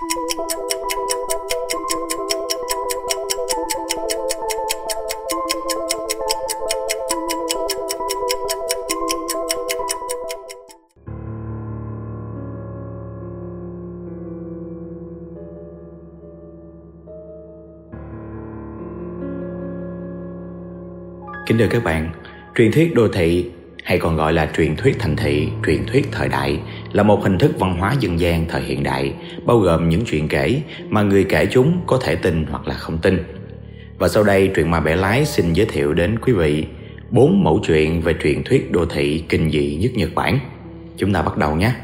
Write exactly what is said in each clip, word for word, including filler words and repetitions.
Kính thưa các bạn, truyền thuyết đô thị hay còn gọi là truyền thuyết thành thị, truyền thuyết thời đại là một hình thức văn hóa dân gian thời hiện đại, bao gồm những chuyện kể mà người kể chúng có thể tin hoặc là không tin. Và sau đây, Truyện Ma Bẻ Lái xin giới thiệu đến quý vị bốn mẫu chuyện về truyền thuyết đô thị kinh dị nhất Nhật Bản. Chúng ta bắt đầu nhé.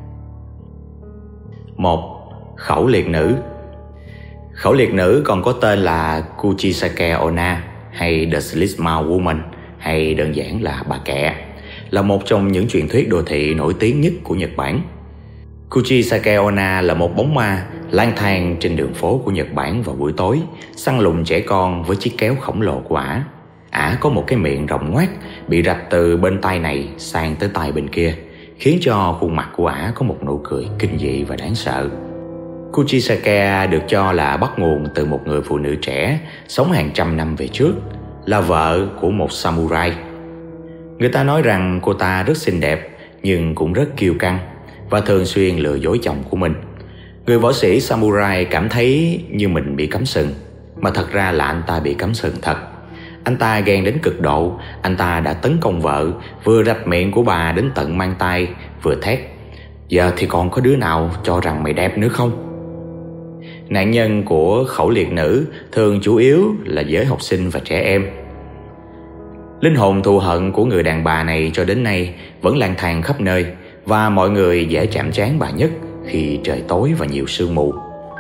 một. Khẩu liệt nữ. Khẩu liệt nữ còn có tên là Kuchisake Onna hay The Slipmouth Woman hay đơn giản là bà kẹ, là một trong những truyền thuyết đô thị nổi tiếng nhất của Nhật Bản. Kuchisake Onna là một bóng ma lang thang trên đường phố của Nhật Bản vào buổi tối, săn lùng trẻ con với chiếc kéo khổng lồ của ả. Ả có một cái miệng rộng ngoác bị rạch từ bên tai này sang tới tai bên kia, khiến cho khuôn mặt của ả có một nụ cười kinh dị và đáng sợ. Kuchisake được cho là bắt nguồn từ một người phụ nữ trẻ sống hàng trăm năm về trước, là vợ của một samurai. Người ta nói rằng cô ta rất xinh đẹp nhưng cũng rất kiêu căng và thường xuyên lừa dối chồng của mình. Người võ sĩ samurai cảm thấy như mình bị cắm sừng, mà thật ra là anh ta bị cắm sừng thật. Anh ta ghen đến cực độ, anh ta đã tấn công vợ, vừa rạch miệng của bà đến tận mang tai, vừa thét: "Giờ thì còn có đứa nào cho rằng mày đẹp nữa không?" Nạn nhân của khẩu liệt nữ thường chủ yếu là giới học sinh và trẻ em. Linh hồn thù hận của người đàn bà này cho đến nay vẫn lang thang khắp nơi, và mọi người dễ chạm trán bà nhất khi trời tối và nhiều sương mù.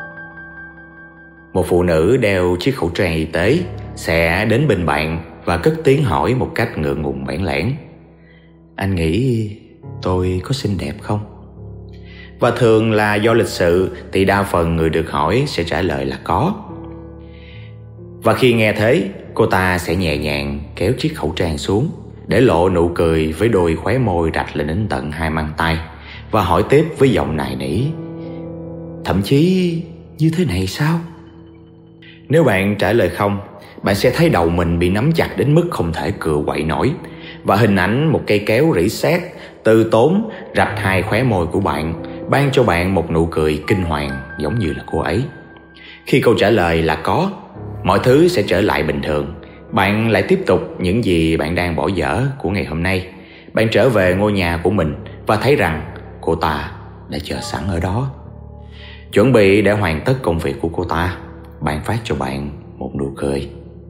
Một phụ nữ đeo chiếc khẩu trang y tế sẽ đến bên bạn và cất tiếng hỏi một cách ngượng ngùng bẽn lẽn: "Anh nghĩ tôi có xinh đẹp không?" Và thường là do lịch sự thì đa phần người được hỏi sẽ trả lời là có. Và khi nghe thế, cô ta sẽ nhẹ nhàng kéo chiếc khẩu trang xuống, để lộ nụ cười với đôi khóe môi rạch lên đến tận hai mang tay, và hỏi tiếp với giọng nài nỉ: "Thậm chí như thế này sao?" Nếu bạn trả lời không, bạn sẽ thấy đầu mình bị nắm chặt đến mức không thể cựa quậy nổi, và hình ảnh một cây kéo rỉ sét từ tốn rạch hai khóe môi của bạn, ban cho bạn một nụ cười kinh hoàng giống như là cô ấy. Khi câu trả lời là có, mọi thứ sẽ trở lại bình thường. Bạn lại tiếp tục những gì bạn đang bỏ dở của ngày hôm nay. Bạn trở về ngôi nhà của mình và thấy rằng cô ta đã chờ sẵn ở đó, chuẩn bị để hoàn tất công việc của cô ta. Bạn phát cho bạn một nụ cười.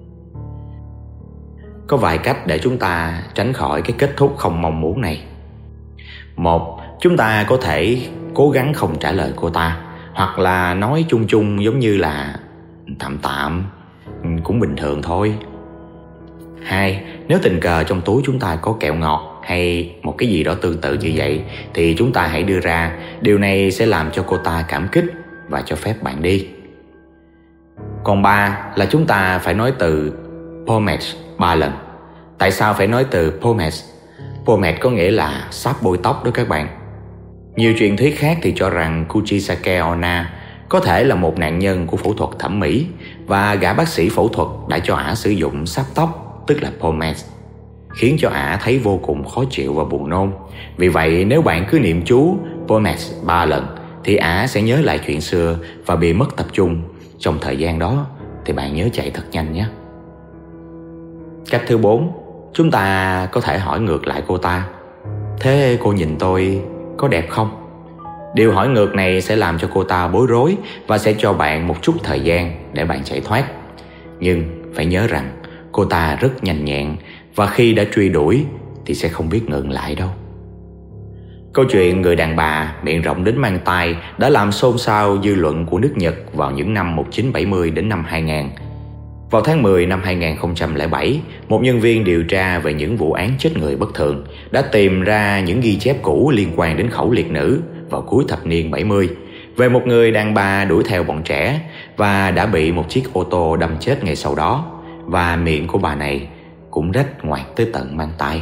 Có vài cách để chúng ta tránh khỏi cái kết thúc không mong muốn này. Một, chúng ta có thể cố gắng không trả lời cô ta, hoặc là nói chung chung giống như là tạm tạm, cũng bình thường thôi. Hai, nếu tình cờ trong túi chúng ta có kẹo ngọt hay một cái gì đó tương tự như vậy thì chúng ta hãy đưa ra. Điều này sẽ làm cho cô ta cảm kích và cho phép bạn đi. Còn ba là chúng ta phải nói từ pomade ba lần. Tại sao phải nói từ pomade? Pomade có nghĩa là sáp bôi tóc đó các bạn. Nhiều truyền thuyết khác thì cho rằng Kuchisake Onna có thể là một nạn nhân của phẫu thuật thẩm mỹ, và gã bác sĩ phẫu thuật đã cho ả sử dụng sáp tóc, tức là pomade, khiến cho ả thấy vô cùng khó chịu và buồn nôn. Vì vậy nếu bạn cứ niệm chú pomade ba lần thì ả sẽ nhớ lại chuyện xưa và bị mất tập trung trong thời gian đó, thì bạn nhớ chạy thật nhanh nhé. Cách thứ bốn, chúng ta có thể hỏi ngược lại cô ta: "Thế cô nhìn tôi có đẹp không?" Điều hỏi ngược này sẽ làm cho cô ta bối rối và sẽ cho bạn một chút thời gian để bạn chạy thoát. Nhưng phải nhớ rằng cô ta rất nhanh nhẹn, và khi đã truy đuổi thì sẽ không biết ngừng lại đâu. Câu chuyện người đàn bà miệng rộng đến mang tai đã làm xôn xao dư luận của nước Nhật vào những năm một nghìn chín trăm bảy mươi đến năm hai nghìn. Vào tháng mười năm hai nghìn không trăm lẻ bảy, một nhân viên điều tra về những vụ án chết người bất thường đã tìm ra những ghi chép cũ liên quan đến khẩu liệt nữ vào cuối thập niên bảy mươi về một người đàn bà đuổi theo bọn trẻ và đã bị một chiếc ô tô đâm chết ngay sau đó, và miệng của bà này cũng rách ngoạc tới tận mang tai.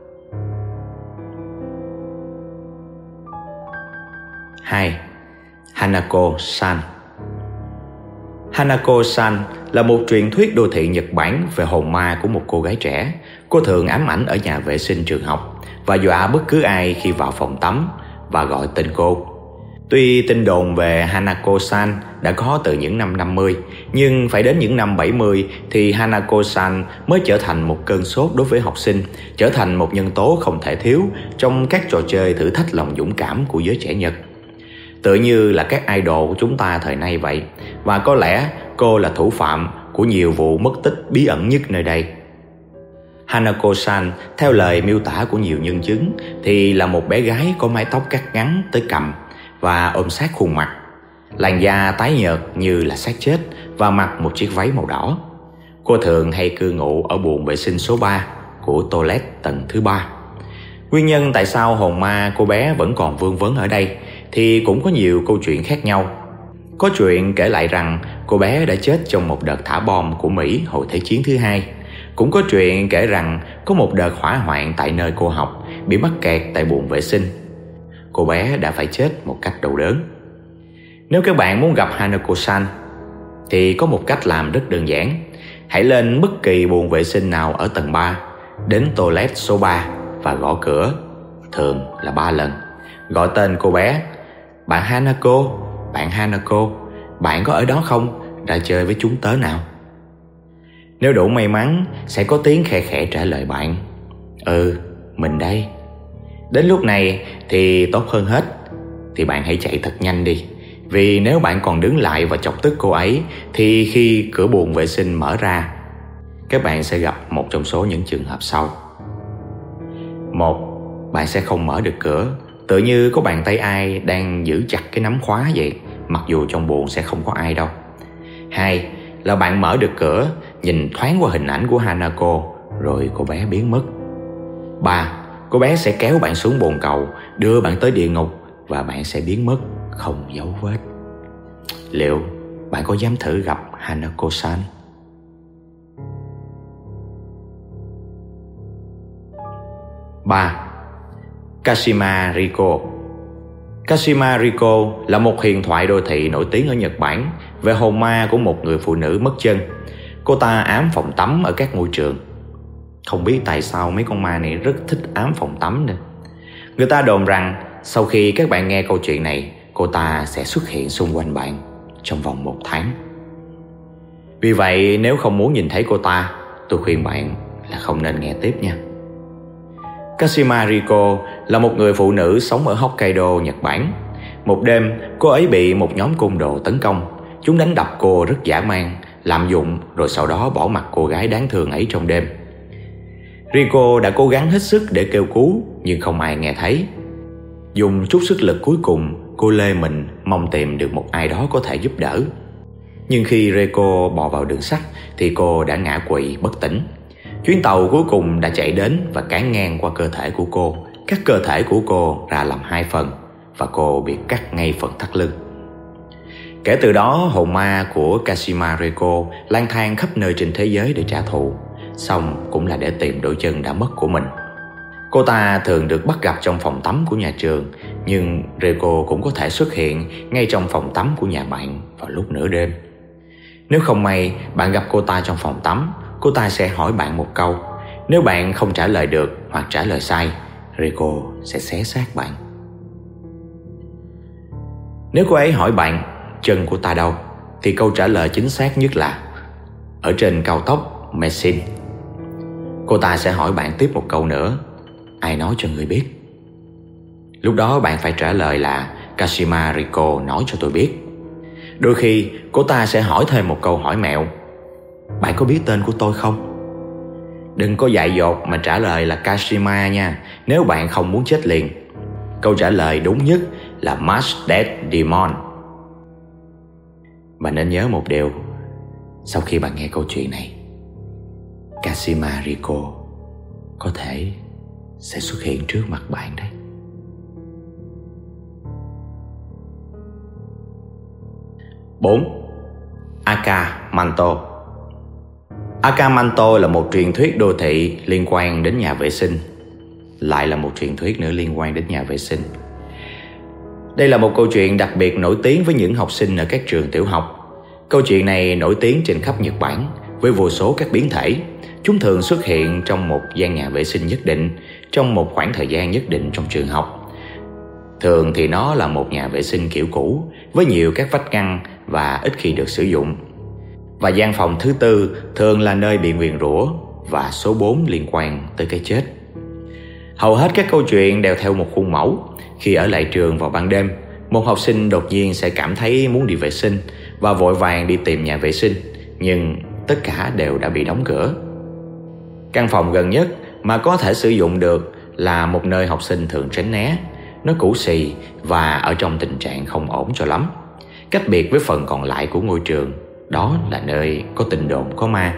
Hai, Hanako-san. Hanako-san là một truyền thuyết đô thị Nhật Bản về hồn ma của một cô gái trẻ. Cô thường ám ảnh ở nhà vệ sinh trường học và dọa bất cứ ai khi vào phòng tắm và gọi tên cô. Tuy tin đồn về Hanako-san đã có từ những năm năm mươi, nhưng phải đến những năm bảy mươi thì Hanako-san mới trở thành một cơn sốt đối với học sinh, trở thành một nhân tố không thể thiếu trong các trò chơi thử thách lòng dũng cảm của giới trẻ Nhật. Tựa như là các idol của chúng ta thời nay vậy, và có lẽ cô là thủ phạm của nhiều vụ mất tích bí ẩn nhất nơi đây. Hanako-san, theo lời miêu tả của nhiều nhân chứng, thì là một bé gái có mái tóc cắt ngắn tới cằm và ôm sát khuôn mặt, làn da tái nhợt như là xác chết và mặc một chiếc váy màu đỏ. Cô thường hay cư ngụ ở buồng vệ sinh số ba của toilet tầng thứ ba. Nguyên nhân tại sao hồn ma cô bé vẫn còn vương vấn ở đây thì cũng có nhiều câu chuyện khác nhau. Có chuyện kể lại rằng cô bé đã chết trong một đợt thả bom của Mỹ hồi Thế chiến thứ hai. Cũng có chuyện kể rằng có một đợt hỏa hoạn tại nơi cô học, bị mắc kẹt tại buồng vệ sinh. Cô bé đã phải chết một cách đau đớn. Nếu các bạn muốn gặp Hanako-san thì có một cách làm rất đơn giản. Hãy lên bất kỳ buồng vệ sinh nào ở tầng ba, đến toilet số ba và gõ cửa, thường là ba lần. Gọi tên cô bé: "Bạn Hanako, bạn Hanako, bạn có ở đó không? Ra chơi với chúng tớ nào." Nếu đủ may mắn, sẽ có tiếng khe khẽ trả lời bạn: "Ừ, mình đây." Đến lúc này thì tốt hơn hết thì bạn hãy chạy thật nhanh đi. Vì nếu bạn còn đứng lại và chọc tức cô ấy thì khi cửa buồng vệ sinh mở ra, các bạn sẽ gặp một trong số những trường hợp sau. Một, bạn sẽ không mở được cửa, tự như có bàn tay ai đang giữ chặt cái nắm khóa vậy, mặc dù trong buồng sẽ không có ai đâu. Hai, là bạn mở được cửa, nhìn thoáng qua hình ảnh của Hanako, rồi cô bé biến mất. Ba, cô bé sẽ kéo bạn xuống bồn cầu, đưa bạn tới địa ngục và bạn sẽ biến mất không dấu vết. Liệu bạn có dám thử gặp Hanako-san? Ba. Kashima Riko. Kashima Riko là một huyền thoại đô thị nổi tiếng ở Nhật Bản về hồn ma của một người phụ nữ mất chân. Cô ta ám phòng tắm ở các ngôi trường. Không biết tại sao mấy con ma này rất thích ám phòng tắm nữa. Người ta đồn rằng sau khi các bạn nghe câu chuyện này, cô ta sẽ xuất hiện xung quanh bạn trong vòng một tháng. Vì vậy nếu không muốn nhìn thấy cô ta, tôi khuyên bạn là không nên nghe tiếp nha. Kashima Riko là một người phụ nữ sống ở Hokkaido, Nhật Bản. Một đêm, cô ấy bị một nhóm côn đồ tấn công. Chúng đánh đập cô rất dã man, lạm dụng rồi sau đó bỏ mặc cô gái đáng thương ấy trong đêm. Riko đã cố gắng hết sức để kêu cứu nhưng không ai nghe thấy. Dùng chút sức lực cuối cùng, cô lê mình mong tìm được một ai đó có thể giúp đỡ. Nhưng khi Riko bò vào đường sắt thì cô đã ngã quỵ bất tỉnh. Chuyến tàu cuối cùng đã chạy đến và cán ngang qua cơ thể của cô, cắt cơ thể của cô ra làm hai phần và cô bị cắt ngay phần thắt lưng. Kể từ đó, hồn ma của Kashima Riko lang thang khắp nơi trên thế giới để trả thù, xong cũng là để tìm đôi chân đã mất của mình. Cô ta thường được bắt gặp trong phòng tắm của nhà trường, nhưng Riko cũng có thể xuất hiện ngay trong phòng tắm của nhà bạn vào lúc nửa đêm. Nếu không may bạn gặp cô ta trong phòng tắm, cô ta sẽ hỏi bạn một câu. Nếu bạn không trả lời được hoặc trả lời sai, Riko sẽ xé xác bạn. Nếu cô ấy hỏi bạn chân của ta đâu, thì câu trả lời chính xác nhất là ở trên cao tốc Messin. Cô ta sẽ hỏi bạn tiếp một câu nữa: ai nói cho người biết? Lúc đó bạn phải trả lời là Kashima Riko nói cho tôi biết. Đôi khi cô ta sẽ hỏi thêm một câu hỏi mẹo: bạn có biết tên của tôi không? Đừng có dại dột mà trả lời là Kashima nha, nếu bạn không muốn chết liền. Câu trả lời đúng nhất là Mask Dead Demon. Bạn nên nhớ một điều: sau khi bạn nghe câu chuyện này, Kashima Riko có thể sẽ xuất hiện trước mặt bạn đấy. Bốn. Akamanto. Akamanto là một truyền thuyết đô thị liên quan đến nhà vệ sinh. Lại là một truyền thuyết nữa liên quan đến nhà vệ sinh. Đây là một câu chuyện đặc biệt nổi tiếng với những học sinh ở các trường tiểu học. Câu chuyện này nổi tiếng trên khắp Nhật Bản với vô số các biến thể. Chúng thường xuất hiện trong một gian nhà vệ sinh nhất định, trong một khoảng thời gian nhất định trong trường học. Thường thì nó là một nhà vệ sinh kiểu cũ với nhiều các vách ngăn và ít khi được sử dụng. Và gian phòng thứ tư thường là nơi bị nguyền rủa, và số bốn liên quan tới cái chết. Hầu hết các câu chuyện đều theo một khuôn mẫu. Khi ở lại trường vào ban đêm, một học sinh đột nhiên sẽ cảm thấy muốn đi vệ sinh và vội vàng đi tìm nhà vệ sinh, nhưng tất cả đều đã bị đóng cửa. Căn phòng gần nhất mà có thể sử dụng được là một nơi học sinh thường tránh né. Nó cũ xì và ở trong tình trạng không ổn cho lắm. Cách biệt với phần còn lại của ngôi trường, đó là nơi có tin đồn có ma.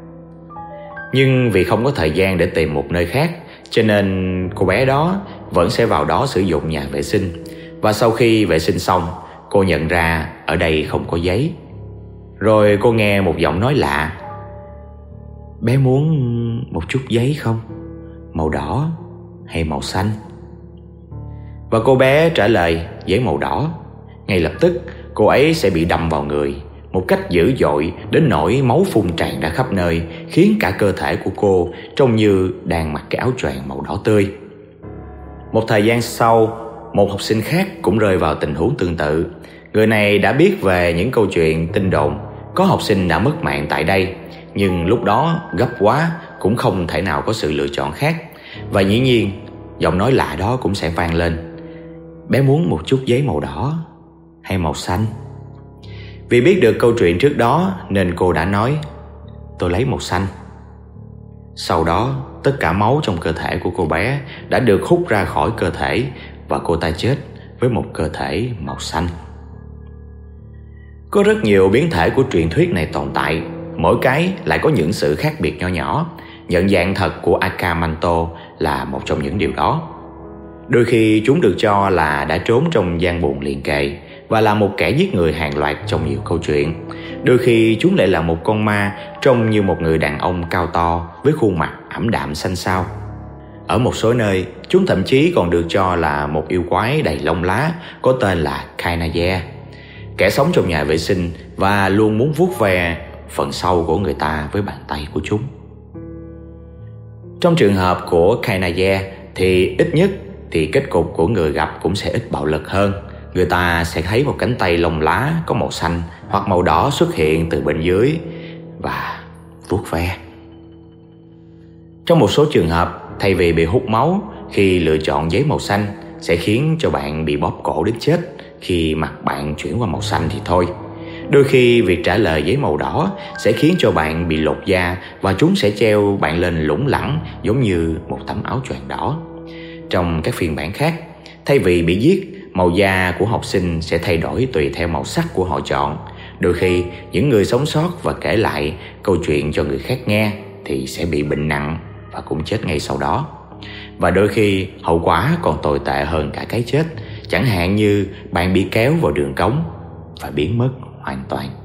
Nhưng vì không có thời gian để tìm một nơi khác, cho nên cô bé đó vẫn sẽ vào đó sử dụng nhà vệ sinh. Và sau khi vệ sinh xong, cô nhận ra ở đây không có giấy. Rồi cô nghe một giọng nói lạ: "Bé muốn một chút giấy không? Màu đỏ hay màu xanh?" Và cô bé trả lời giấy màu đỏ. Ngay lập tức cô ấy sẽ bị đâm vào người một cách dữ dội đến nỗi máu phun tràn ra khắp nơi, khiến cả cơ thể của cô trông như đang mặc cái áo choàng màu đỏ tươi. Một thời gian sau, một học sinh khác cũng rơi vào tình huống tương tự. Người này đã biết về những câu chuyện tin đồn có học sinh đã mất mạng tại đây, nhưng lúc đó gấp quá cũng không thể nào có sự lựa chọn khác. Và dĩ nhiên giọng nói lạ đó cũng sẽ vang lên: "Bé muốn một chút giấy màu đỏ hay màu xanh?" Vì biết được câu chuyện trước đó nên cô đã nói: "Tôi lấy màu xanh." Sau đó tất cả máu trong cơ thể của cô bé đã được hút ra khỏi cơ thể, và cô ta chết với một cơ thể màu xanh. Có rất nhiều biến thể của truyền thuyết này tồn tại, mỗi cái lại có những sự khác biệt nho nhỏ. Nhận dạng thật của Akamanto là một trong những điều đó. Đôi khi chúng được cho là đã trốn trong gian buồng liền kề và là một kẻ giết người hàng loạt trong nhiều câu chuyện. Đôi khi chúng lại là một con ma trông như một người đàn ông cao to với khuôn mặt ảm đạm xanh xao. Ở một số nơi, chúng thậm chí còn được cho là một yêu quái đầy lông lá có tên là Kainaye, kẻ sống trong nhà vệ sinh và luôn muốn vuốt ve phần sau của người ta với bàn tay của chúng. Trong trường hợp của Kainaye thì ít nhất thì kết cục của người gặp cũng sẽ ít bạo lực hơn. Người ta sẽ thấy một cánh tay lông lá có màu xanh hoặc màu đỏ xuất hiện từ bên dưới và vuốt ve. Trong một số trường hợp, thay vì bị hút máu khi lựa chọn giấy màu xanh sẽ khiến cho bạn bị bóp cổ đến chết khi mặt bạn chuyển qua màu xanh thì thôi. Đôi khi việc trả lời giấy màu đỏ sẽ khiến cho bạn bị lột da và chúng sẽ treo bạn lên lủng lẳng giống như một tấm áo choàng đỏ. Trong các phiên bản khác, thay vì bị giết, màu da của học sinh sẽ thay đổi tùy theo màu sắc của họ chọn. Đôi khi, những người sống sót và kể lại câu chuyện cho người khác nghe thì sẽ bị bệnh nặng và cũng chết ngay sau đó. Và đôi khi, hậu quả còn tồi tệ hơn cả cái chết, chẳng hạn như bạn bị kéo vào đường cống và biến mất hoàn toàn.